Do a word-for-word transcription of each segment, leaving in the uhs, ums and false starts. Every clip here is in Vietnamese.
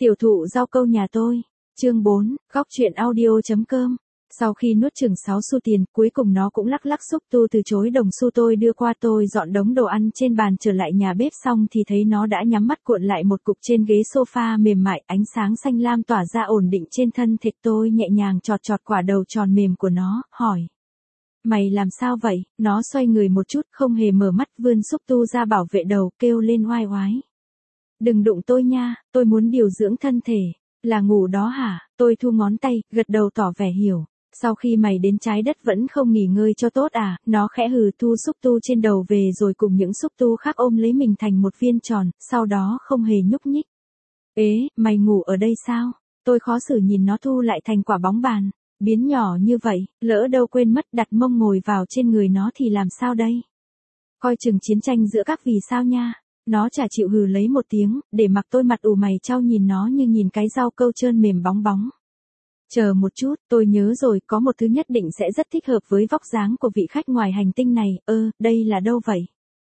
Tiểu thụ rau câu nhà tôi. Chương bốn, góc truyện audio.com. Sau khi nuốt chừng sáu xu tiền, cuối cùng nó cũng lắc lắc xúc tu từ chối đồng xu tôi đưa qua. Tôi dọn đống đồ ăn trên bàn trở lại nhà bếp xong thì thấy nó đã nhắm mắt cuộn lại một cục trên ghế sofa mềm mại, ánh sáng xanh lam tỏa ra ổn định trên thân thịt. Tôi nhẹ nhàng chọt chọt quả đầu tròn mềm của nó, hỏi. Mày làm sao vậy? Nó xoay người một chút, không hề mở mắt, vươn xúc tu ra bảo vệ đầu, kêu lên oai oái. Đừng đụng tôi nha, tôi muốn điều dưỡng thân thể. Là ngủ đó hả? Tôi thu ngón tay, gật đầu tỏ vẻ hiểu. Sau khi mày đến trái đất vẫn không nghỉ ngơi cho tốt à? Nó khẽ hừ, thu xúc tu trên đầu về rồi cùng những xúc tu khác ôm lấy mình thành một viên tròn, sau đó không hề nhúc nhích. Ế, mày ngủ ở đây sao? Tôi khó xử nhìn nó thu lại thành quả bóng bàn. Biến nhỏ như vậy, lỡ đâu quên mất đặt mông ngồi vào trên người nó thì làm sao đây? Coi chừng chiến tranh giữa các vì sao nha. Nó chả chịu hừ lấy một tiếng, để mặc tôi mặt ủ mày chau nhìn nó như nhìn cái rau câu trơn mềm bóng bóng. Chờ một chút, tôi nhớ rồi, có một thứ nhất định sẽ rất thích hợp với vóc dáng của vị khách ngoài hành tinh này. Ơ, đây là đâu vậy?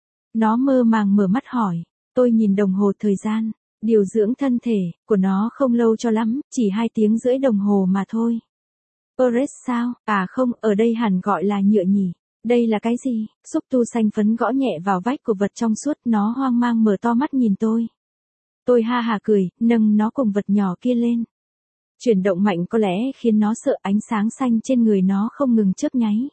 Nó mơ màng mở mắt hỏi. Tôi nhìn đồng hồ thời gian. Điều dưỡng thân thể của nó không lâu cho lắm, chỉ hai tiếng rưỡi đồng hồ mà thôi. Ores sao? À không, ở đây hẳn gọi là nhựa nhỉ. Đây là cái gì? Xúc tu xanh phấn gõ nhẹ vào vách của vật trong suốt, nó hoang mang mở to mắt nhìn tôi. Tôi ha hà cười, nâng nó cùng vật nhỏ kia lên. Chuyển động mạnh có lẽ khiến nó sợ, ánh sáng xanh trên người nó không ngừng chớp nháy.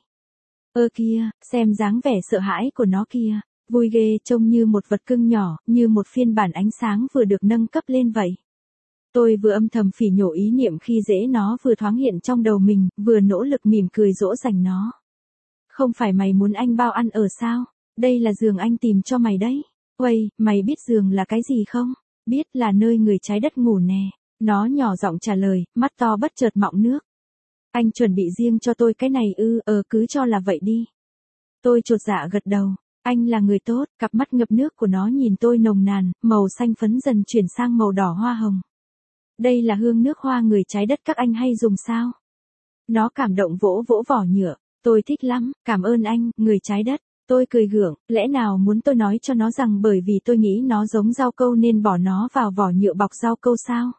Ơ kia, xem dáng vẻ sợ hãi của nó kia. Vui ghê, trông như một vật cưng nhỏ, như một phiên bản ánh sáng vừa được nâng cấp lên vậy. Tôi vừa âm thầm phỉ nhổ ý niệm khi dễ nó vừa thoáng hiện trong đầu mình, vừa nỗ lực mỉm cười dỗ dành nó. Không phải mày muốn anh bao ăn ở sao? Đây là giường anh tìm cho mày đấy. Uầy, mày biết giường là cái gì không? Biết, là nơi người trái đất ngủ nè. Nó nhỏ giọng trả lời, mắt to bất chợt mọng nước. Anh chuẩn bị riêng cho tôi cái này ư? Ờ cứ cho là vậy đi. Tôi chột dạ gật đầu. Anh là người tốt. Cặp mắt ngập nước của nó nhìn tôi nồng nàn, màu xanh phấn dần chuyển sang màu đỏ hoa hồng. Đây là hương nước hoa người trái đất các anh hay dùng sao? Nó cảm động vỗ vỗ vỏ nhựa. Tôi thích lắm, cảm ơn anh, người trái đất. Tôi cười gượng, lẽ nào muốn tôi nói cho nó rằng bởi vì tôi nghĩ nó giống rau câu nên bỏ nó vào vỏ nhựa bọc rau câu sao?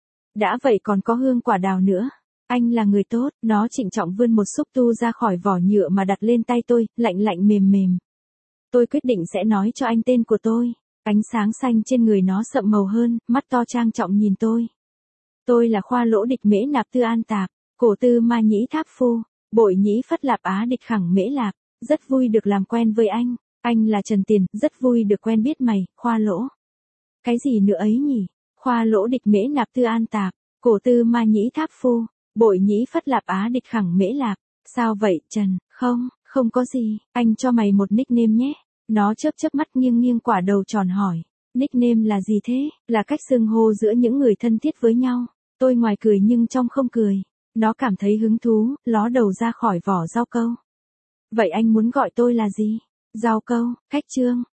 Đã vậy còn có hương quả đào nữa. Anh là người tốt, nó trịnh trọng vươn một xúc tu ra khỏi vỏ nhựa mà đặt lên tay tôi, lạnh lạnh mềm mềm. Tôi quyết định sẽ nói cho anh tên của tôi. Ánh sáng xanh trên người nó sậm màu hơn, mắt to trang trọng nhìn tôi. Tôi là Khoa Lỗ Địch Mễ Nạp Tư An Tạp, Cổ Tư Ma Nhĩ Tháp Phu, Bội Nhĩ Phất Lạp Á Địch Khẳng Mễ Lạp. Rất vui được làm quen với anh. Anh là Trần Tiền, rất vui được quen biết mày, Khoa Lỗ. Cái gì nữa ấy nhỉ? Khoa Lỗ Địch Mễ Nạp Tư An Tạp, Cổ Tư Ma Nhĩ Tháp Phu, Bội Nhĩ Phất Lạp Á Địch Khẳng Mễ Lạp. Sao vậy, Trần? Không, không có gì, anh cho mày một nickname nhé. Nó chớp chớp mắt nghiêng nghiêng quả đầu tròn hỏi. Nickname là gì thế? Là cách xưng hô giữa những người thân thiết với nhau. Tôi ngoài cười nhưng trong không cười. Nó cảm thấy hứng thú, ló đầu ra khỏi vỏ rau câu. Vậy anh muốn gọi tôi là gì? Rau câu, Khách Trương.